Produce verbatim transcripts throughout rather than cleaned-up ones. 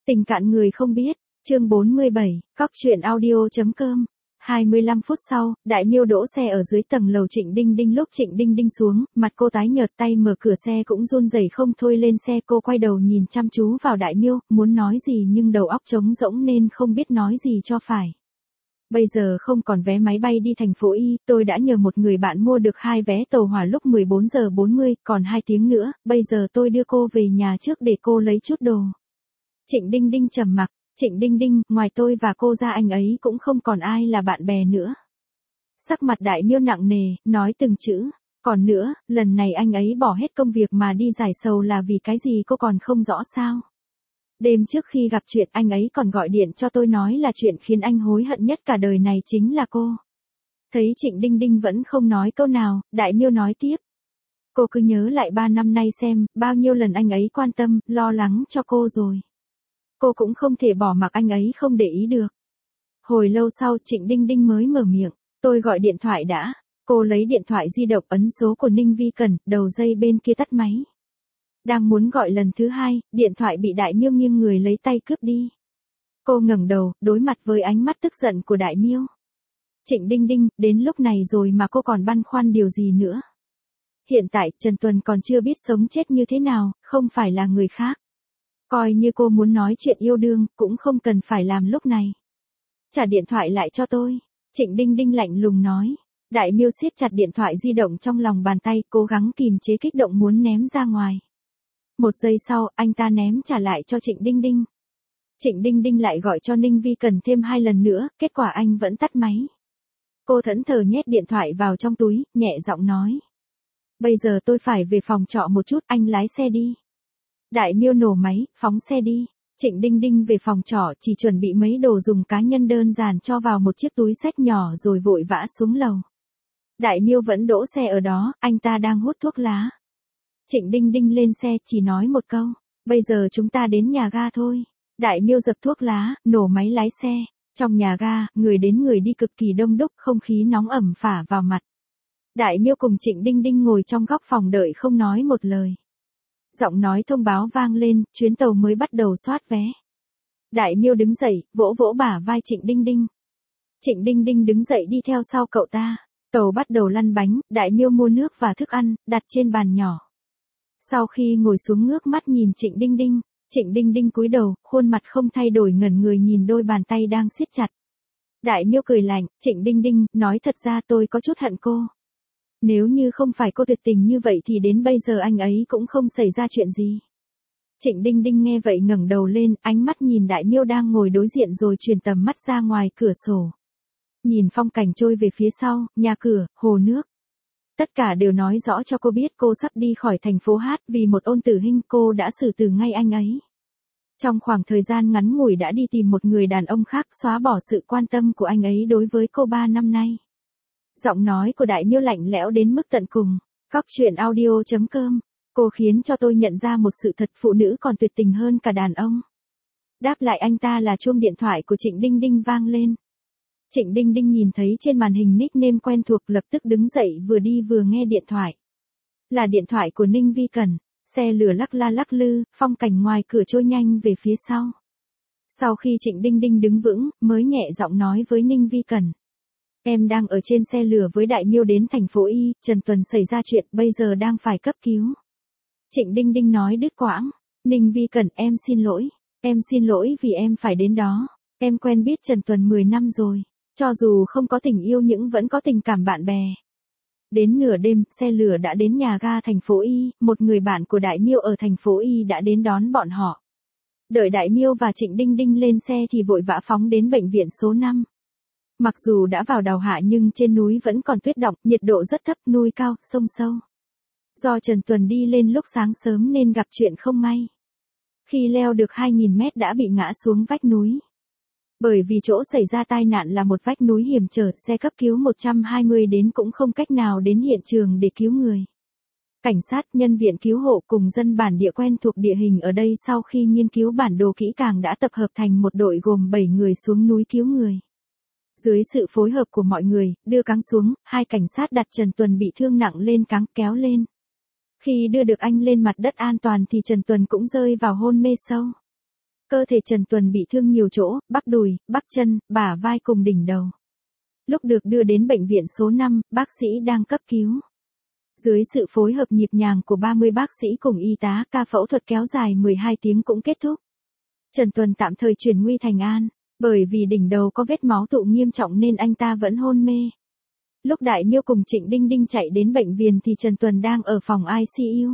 Tình cạn người không biết, chương bốn mươi bảy, cóc truyện audio.com. hai mươi lăm phút sau, Đại Miêu đỗ xe ở dưới tầng lầu Trịnh Đinh Đinh. Lúc Trịnh Đinh Đinh xuống, mặt cô tái nhợt, tay mở cửa xe cũng run rẩy không thôi. Lên xe cô quay đầu nhìn chăm chú vào Đại Miêu, muốn nói gì nhưng đầu óc trống rỗng nên không biết nói gì cho phải. Bây giờ không còn vé máy bay đi thành phố Y, tôi đã nhờ một người bạn mua được hai vé tàu hỏa lúc mười bốn giờ bốn mươi, còn hai tiếng nữa, bây giờ tôi đưa cô về nhà trước để cô lấy chút đồ. Trịnh Đinh Đinh trầm mặc. Trịnh Đinh Đinh, ngoài tôi và cô ra anh ấy cũng không còn ai là bạn bè nữa. Sắc mặt Đại Miêu nặng nề, nói từng chữ. Còn nữa, lần này anh ấy bỏ hết công việc mà đi giải sầu là vì cái gì cô còn không rõ sao? Đêm trước khi gặp chuyện anh ấy còn gọi điện cho tôi nói là chuyện khiến anh hối hận nhất cả đời này chính là cô. Thấy Trịnh Đinh Đinh vẫn không nói câu nào, Đại Miêu nói tiếp. Cô cứ nhớ lại ba năm nay xem, bao nhiêu lần anh ấy quan tâm, lo lắng cho cô rồi. Cô cũng không thể bỏ mặc anh ấy không để ý được. Hồi lâu sau Trịnh Đinh Đinh mới mở miệng, tôi gọi điện thoại đã. Cô lấy điện thoại di động ấn số của Ninh Vi Cần, đầu dây bên kia tắt máy. Đang muốn gọi lần thứ hai, điện thoại bị Đại Miêu nghiêng người lấy tay cướp đi. Cô ngẩng đầu, đối mặt với ánh mắt tức giận của Đại Miêu. Trịnh Đinh Đinh, đến lúc này rồi mà cô còn băn khoăn điều gì nữa? Hiện tại Trần Tuần còn chưa biết sống chết như thế nào, không phải là người khác. Coi như cô muốn nói chuyện yêu đương, cũng không cần phải làm lúc này. Trả điện thoại lại cho tôi. Trịnh Đinh Đinh lạnh lùng nói. Đại Miêu siết chặt điện thoại di động trong lòng bàn tay, cố gắng kìm chế kích động muốn ném ra ngoài. Một giây sau, anh ta ném trả lại cho Trịnh Đinh Đinh. Trịnh Đinh Đinh lại gọi cho Ninh Vi Cần thêm hai lần nữa, kết quả anh vẫn tắt máy. Cô thẫn thờ nhét điện thoại vào trong túi, nhẹ giọng nói. Bây giờ tôi phải về phòng trọ một chút, anh lái xe đi. Đại Miêu nổ máy, phóng xe đi. Trịnh Đinh Đinh về phòng trọ chỉ chuẩn bị mấy đồ dùng cá nhân đơn giản cho vào một chiếc túi xách nhỏ rồi vội vã xuống lầu. Đại Miêu vẫn đỗ xe ở đó, anh ta đang hút thuốc lá. Trịnh Đinh Đinh lên xe chỉ nói một câu, bây giờ chúng ta đến nhà ga thôi. Đại Miêu dập thuốc lá, nổ máy lái xe. Trong nhà ga, người đến người đi cực kỳ đông đúc, không khí nóng ẩm phả vào mặt. Đại Miêu cùng Trịnh Đinh Đinh ngồi trong góc phòng đợi không nói một lời. Giọng nói thông báo vang lên, chuyến tàu mới bắt đầu soát vé. Đại Miêu đứng dậy, vỗ vỗ bả vai Trịnh Đinh Đinh. Trịnh Đinh Đinh đứng dậy đi theo sau cậu ta. Tàu bắt đầu lăn bánh, Đại Miêu mua nước và thức ăn, đặt trên bàn nhỏ. Sau khi ngồi xuống ngước mắt nhìn Trịnh Đinh Đinh, Trịnh Đinh Đinh cúi đầu, khuôn mặt không thay đổi ngẩn người nhìn đôi bàn tay đang siết chặt. Đại Miêu cười lạnh, Trịnh Đinh Đinh, nói thật ra tôi có chút hận cô. Nếu như không phải cô tuyệt tình như vậy thì đến bây giờ anh ấy cũng không xảy ra chuyện gì. Trịnh Đinh Đinh nghe vậy ngẩng đầu lên, ánh mắt nhìn Đại Miêu đang ngồi đối diện rồi chuyển tầm mắt ra ngoài cửa sổ. Nhìn phong cảnh trôi về phía sau, nhà cửa, hồ nước. Tất cả đều nói rõ cho cô biết cô sắp đi khỏi thành phố Hát vì một ôn tử hình cô đã xử tử ngay anh ấy. Trong khoảng thời gian ngắn ngủi đã đi tìm một người đàn ông khác xóa bỏ sự quan tâm của anh ấy đối với cô ba năm nay. Giọng nói của Đại Miêu lạnh lẽo đến mức tận cùng. Cóc truyện audio.com. Cô khiến cho tôi nhận ra một sự thật, phụ nữ còn tuyệt tình hơn cả đàn ông. Đáp lại anh ta là chuông điện thoại của Trịnh Đinh Đinh vang lên. Trịnh Đinh Đinh nhìn thấy trên màn hình nickname quen thuộc lập tức đứng dậy vừa đi vừa nghe điện thoại. Là điện thoại của Ninh Vi Cần. Xe lửa lắc la lắc lư, phong cảnh ngoài cửa trôi nhanh về phía sau. Sau khi Trịnh Đinh Đinh đứng vững, mới nhẹ giọng nói với Ninh Vi Cần. Em đang ở trên xe lửa với Đại Miêu đến thành phố Y, Trần Tuần xảy ra chuyện, bây giờ đang phải cấp cứu. Trịnh Đinh Đinh nói đứt quãng. Ninh Vi Cần, em xin lỗi. Em xin lỗi vì em phải đến đó. Em quen biết Trần Tuần mười năm rồi. Cho dù không có tình yêu nhưng vẫn có tình cảm bạn bè. Đến nửa đêm, xe lửa đã đến nhà ga thành phố Y, một người bạn của Đại Miêu ở thành phố Y đã đến đón bọn họ. Đợi Đại Miêu và Trịnh Đinh Đinh lên xe thì vội vã phóng đến bệnh viện số năm. Mặc dù đã vào đào hạ nhưng trên núi vẫn còn tuyết đọng, nhiệt độ rất thấp, núi cao, sông sâu. Do Trần Tuần đi lên lúc sáng sớm nên gặp chuyện không may. Khi leo được hai nghìn mét đã bị ngã xuống vách núi. Bởi vì chỗ xảy ra tai nạn là một vách núi hiểm trở, xe cấp cứu một trăm hai mươi đến cũng không cách nào đến hiện trường để cứu người. Cảnh sát, nhân viên cứu hộ cùng dân bản địa quen thuộc địa hình ở đây sau khi nghiên cứu bản đồ kỹ càng đã tập hợp thành một đội gồm bảy người xuống núi cứu người. Dưới sự phối hợp của mọi người, đưa cáng xuống, hai cảnh sát đặt Trần Tuần bị thương nặng lên cáng kéo lên. Khi đưa được anh lên mặt đất an toàn thì Trần Tuần cũng rơi vào hôn mê sâu. Cơ thể Trần Tuần bị thương nhiều chỗ, bắp đùi, bắp chân, bả vai cùng đỉnh đầu. Lúc được đưa đến bệnh viện số năm, bác sĩ đang cấp cứu. Dưới sự phối hợp nhịp nhàng của ba mươi bác sĩ cùng y tá, ca phẫu thuật kéo dài mười hai tiếng cũng kết thúc. Trần Tuần tạm thời chuyển nguy thành an, bởi vì đỉnh đầu có vết máu tụ nghiêm trọng nên anh ta vẫn hôn mê. Lúc Đại Miêu cùng Trịnh Đinh Đinh chạy đến bệnh viện thì Trần Tuần đang ở phòng i xê u.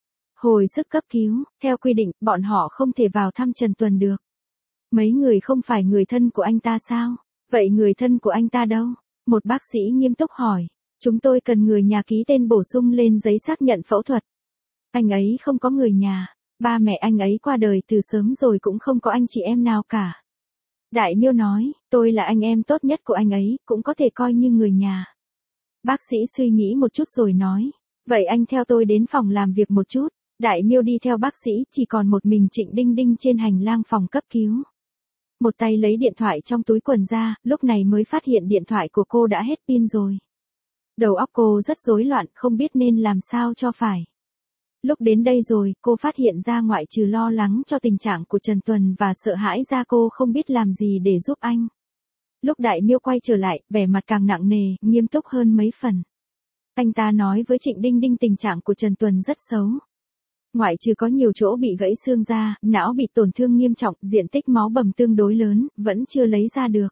Hồi sức cấp cứu, theo quy định, bọn họ không thể vào thăm Trần Tuần được. Mấy người không phải người thân của anh ta sao? Vậy người thân của anh ta đâu? Một bác sĩ nghiêm túc hỏi. Chúng tôi cần người nhà ký tên bổ sung lên giấy xác nhận phẫu thuật. Anh ấy không có người nhà. Ba mẹ anh ấy qua đời từ sớm rồi cũng không có anh chị em nào cả. Đại Miêu nói, tôi là anh em tốt nhất của anh ấy, cũng có thể coi như người nhà. Bác sĩ suy nghĩ một chút rồi nói, vậy anh theo tôi đến phòng làm việc một chút. Đại Miêu đi theo bác sĩ, chỉ còn một mình Trịnh Đinh Đinh trên hành lang phòng cấp cứu. Một tay lấy điện thoại trong túi quần ra, lúc này mới phát hiện điện thoại của cô đã hết pin rồi. Đầu óc cô rất rối loạn, không biết nên làm sao cho phải. Lúc đến đây rồi, cô phát hiện ra ngoại trừ lo lắng cho tình trạng của Trần Tuần và sợ hãi ra cô không biết làm gì để giúp anh. Lúc Đại Miêu quay trở lại, vẻ mặt càng nặng nề, nghiêm túc hơn mấy phần. Anh ta nói với Trịnh Đinh Đinh tình trạng của Trần Tuần rất xấu. Ngoại trừ có nhiều chỗ bị gãy xương ra, não bị tổn thương nghiêm trọng, diện tích máu bầm tương đối lớn, vẫn chưa lấy ra được.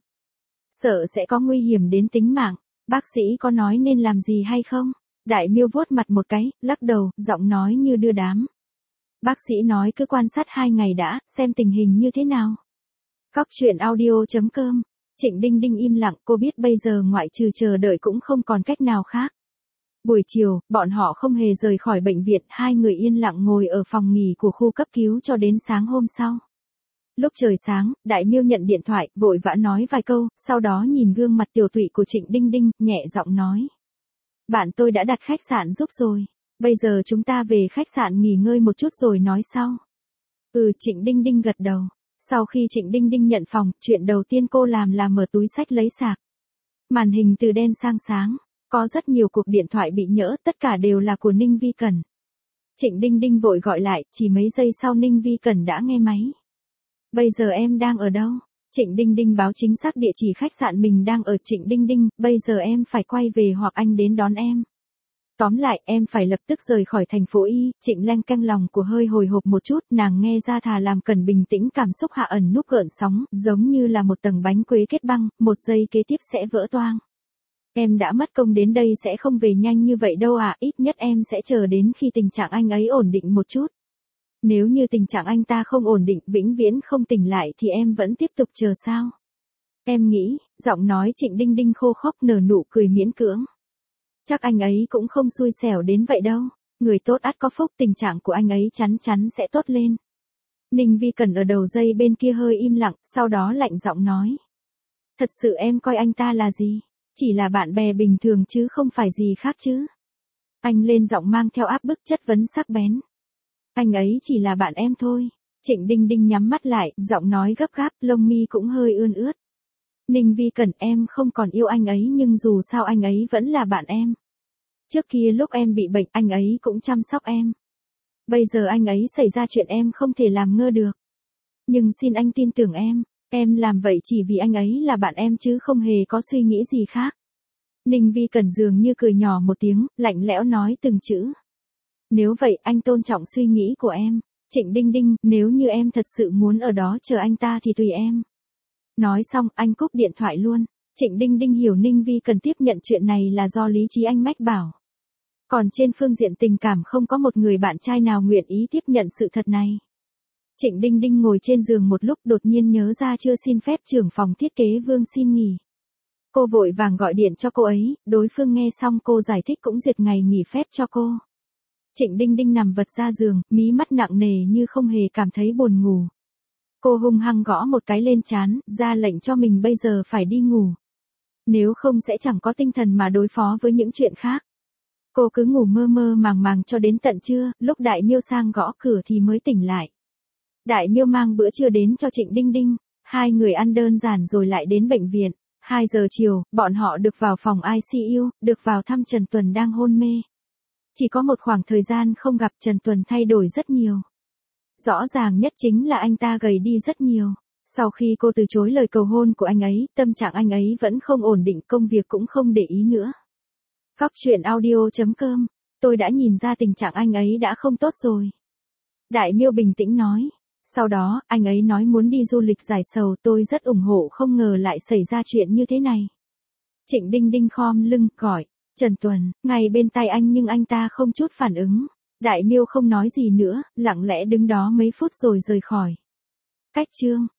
Sợ sẽ có nguy hiểm đến tính mạng. Bác sĩ có nói nên làm gì hay không? Đại Miêu vuốt mặt một cái, lắc đầu, giọng nói như đưa đám. Bác sĩ nói cứ quan sát hai ngày đã, xem tình hình như thế nào. Cóc truyện audio chấm com. Trịnh Đinh Đinh im lặng, cô biết bây giờ ngoại trừ chờ đợi cũng không còn cách nào khác. Buổi chiều, bọn họ không hề rời khỏi bệnh viện, hai người yên lặng ngồi ở phòng nghỉ của khu cấp cứu cho đến sáng hôm sau. Lúc trời sáng, Đại Miêu nhận điện thoại, vội vã nói vài câu, sau đó nhìn gương mặt tiều tụy của Trịnh Đinh Đinh, nhẹ giọng nói. Bạn tôi đã đặt khách sạn giúp rồi. Bây giờ chúng ta về khách sạn nghỉ ngơi một chút rồi nói sau. Ừ, Trịnh Đinh Đinh gật đầu. Sau khi Trịnh Đinh Đinh nhận phòng, chuyện đầu tiên cô làm là mở túi xách lấy sạc. Màn hình từ đen sang sáng. Có rất nhiều cuộc điện thoại bị nhỡ, tất cả đều là của Ninh Vi Cẩn. Trịnh Đinh Đinh vội gọi lại, chỉ mấy giây sau Ninh Vi Cẩn đã nghe máy. Bây giờ em đang ở đâu? Trịnh Đinh Đinh báo chính xác địa chỉ khách sạn mình đang ở. Trịnh Đinh Đinh, bây giờ em phải quay về hoặc anh đến đón em. Tóm lại, em phải lập tức rời khỏi thành phố Y. Trịnh leng canh lòng của hơi hồi hộp một chút, nàng nghe ra thà làm cần bình tĩnh cảm xúc hạ ẩn núp gợn sóng, giống như là một tầng bánh quế kết băng, một giây kế tiếp sẽ vỡ toang. Em đã mất công đến đây sẽ không về nhanh như vậy đâu ạ, ít nhất em sẽ chờ đến khi tình trạng anh ấy ổn định một chút. Nếu như tình trạng anh ta không ổn định, vĩnh viễn không tỉnh lại thì em vẫn tiếp tục chờ sao? Em nghĩ, giọng nói Trịnh Đinh Đinh khô khốc nở nụ cười miễn cưỡng. Chắc anh ấy cũng không xui xẻo đến vậy đâu. Người tốt ắt có phúc, tình trạng của anh ấy chắn chắn sẽ tốt lên. Ninh Vi Cẩn ở đầu dây bên kia hơi im lặng, sau đó lạnh giọng nói. Thật sự em coi anh ta là gì? Chỉ là bạn bè bình thường chứ không phải gì khác chứ. Anh lên giọng mang theo áp bức chất vấn sắc bén. Anh ấy chỉ là bạn em thôi. Trịnh Đinh Đinh nhắm mắt lại, giọng nói gấp gáp, lông mi cũng hơi ươn ướt. Ninh Vi Cẩn, em không còn yêu anh ấy nhưng dù sao anh ấy vẫn là bạn em. Trước kia lúc em bị bệnh anh ấy cũng chăm sóc em. Bây giờ anh ấy xảy ra chuyện em không thể làm ngơ được. Nhưng xin anh tin tưởng em, em làm vậy chỉ vì anh ấy là bạn em chứ không hề có suy nghĩ gì khác. Ninh Vi Cẩn dường như cười nhỏ một tiếng, lạnh lẽo nói từng chữ. Nếu vậy anh tôn trọng suy nghĩ của em. Trịnh Đinh Đinh, nếu như em thật sự muốn ở đó chờ anh ta thì tùy em. Nói xong, anh cúp điện thoại luôn. Trịnh Đinh Đinh hiểu Ninh Vi cần tiếp nhận chuyện này là do lý trí anh mách bảo. Còn trên phương diện tình cảm không có một người bạn trai nào nguyện ý tiếp nhận sự thật này. Trịnh Đinh Đinh ngồi trên giường một lúc đột nhiên nhớ ra chưa xin phép trưởng phòng thiết kế Vương xin nghỉ. Cô vội vàng gọi điện cho cô ấy, đối phương nghe xong cô giải thích cũng duyệt ngày nghỉ phép cho cô. Trịnh Đinh Đinh nằm vật ra giường, mí mắt nặng nề như không hề cảm thấy buồn ngủ. Cô hung hăng gõ một cái lên trán, ra lệnh cho mình bây giờ phải đi ngủ. Nếu không sẽ chẳng có tinh thần mà đối phó với những chuyện khác. Cô cứ ngủ mơ mơ màng màng cho đến tận trưa, lúc Đại Miêu sang gõ cửa thì mới tỉnh lại. Đại Miêu mang bữa trưa đến cho Trịnh Đinh Đinh, hai người ăn đơn giản rồi lại đến bệnh viện. hai giờ chiều, bọn họ được vào phòng i xê u, được vào thăm Trần Tuần đang hôn mê. Chỉ có một khoảng thời gian không gặp Trần Tuần thay đổi rất nhiều. Rõ ràng nhất chính là anh ta gầy đi rất nhiều. Sau khi cô từ chối lời cầu hôn của anh ấy, tâm trạng anh ấy vẫn không ổn định, công việc cũng không để ý nữa. Góc chuyện audio chấm com, tôi đã nhìn ra tình trạng anh ấy đã không tốt rồi. Đại Miêu bình tĩnh nói. Sau đó, anh ấy nói muốn đi du lịch giải sầu, tôi rất ủng hộ, không ngờ lại xảy ra chuyện như thế này. Trịnh Đinh Đinh khom lưng, gọi, Trần Tuần, ngay bên tai anh nhưng anh ta không chút phản ứng. Đại Miêu không nói gì nữa, lặng lẽ đứng đó mấy phút rồi rời khỏi. Cách chương